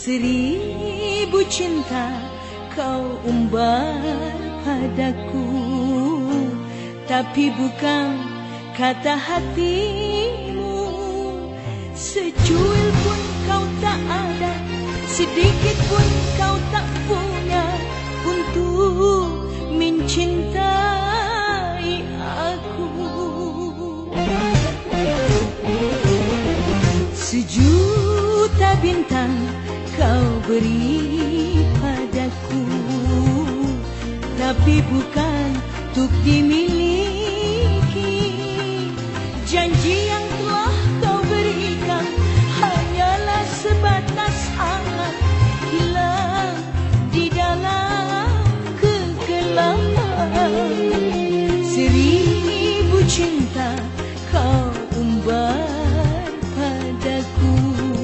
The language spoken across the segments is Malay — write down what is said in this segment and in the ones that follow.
Seribu cinta kau umbar padaku, tapi bukan kata hatimu. Secuil pun kau tak ada, sedikit pun kau tak punya untuk mencintai aku. Sejuta bintang kau beri padaku, tapi bukan untuk dimiliki. Janji yang telah kau berikan hanyalah sebatas angan hilang di dalam kegelapan. Seribu cinta kau umbar padaku.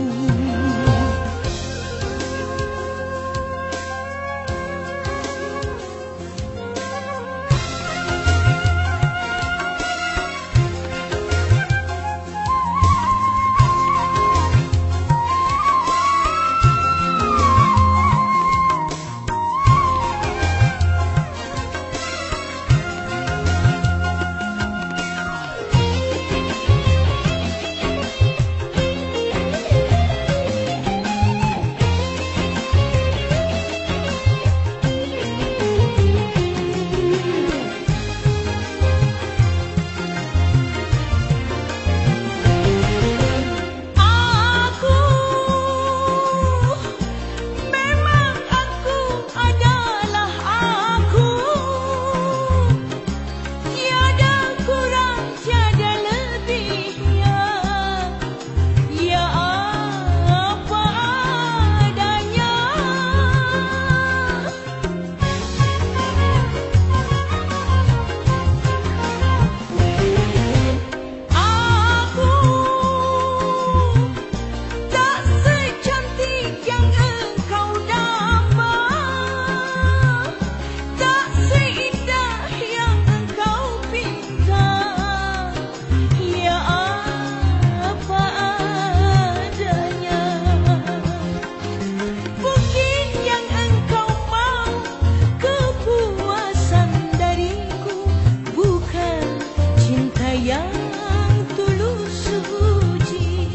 Yang tulus suci.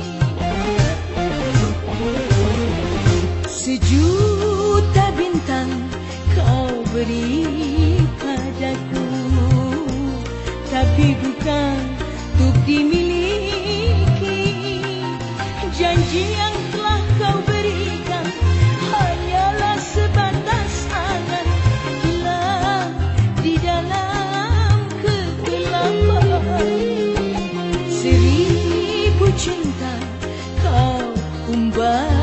Sejuta bintang kau beri padaku, tapi bukan untuk dimiliki. Janji yang telah kau berikan hanyalah sebatas angan hilang di dalam kegelapan. Seribu cinta kau umbar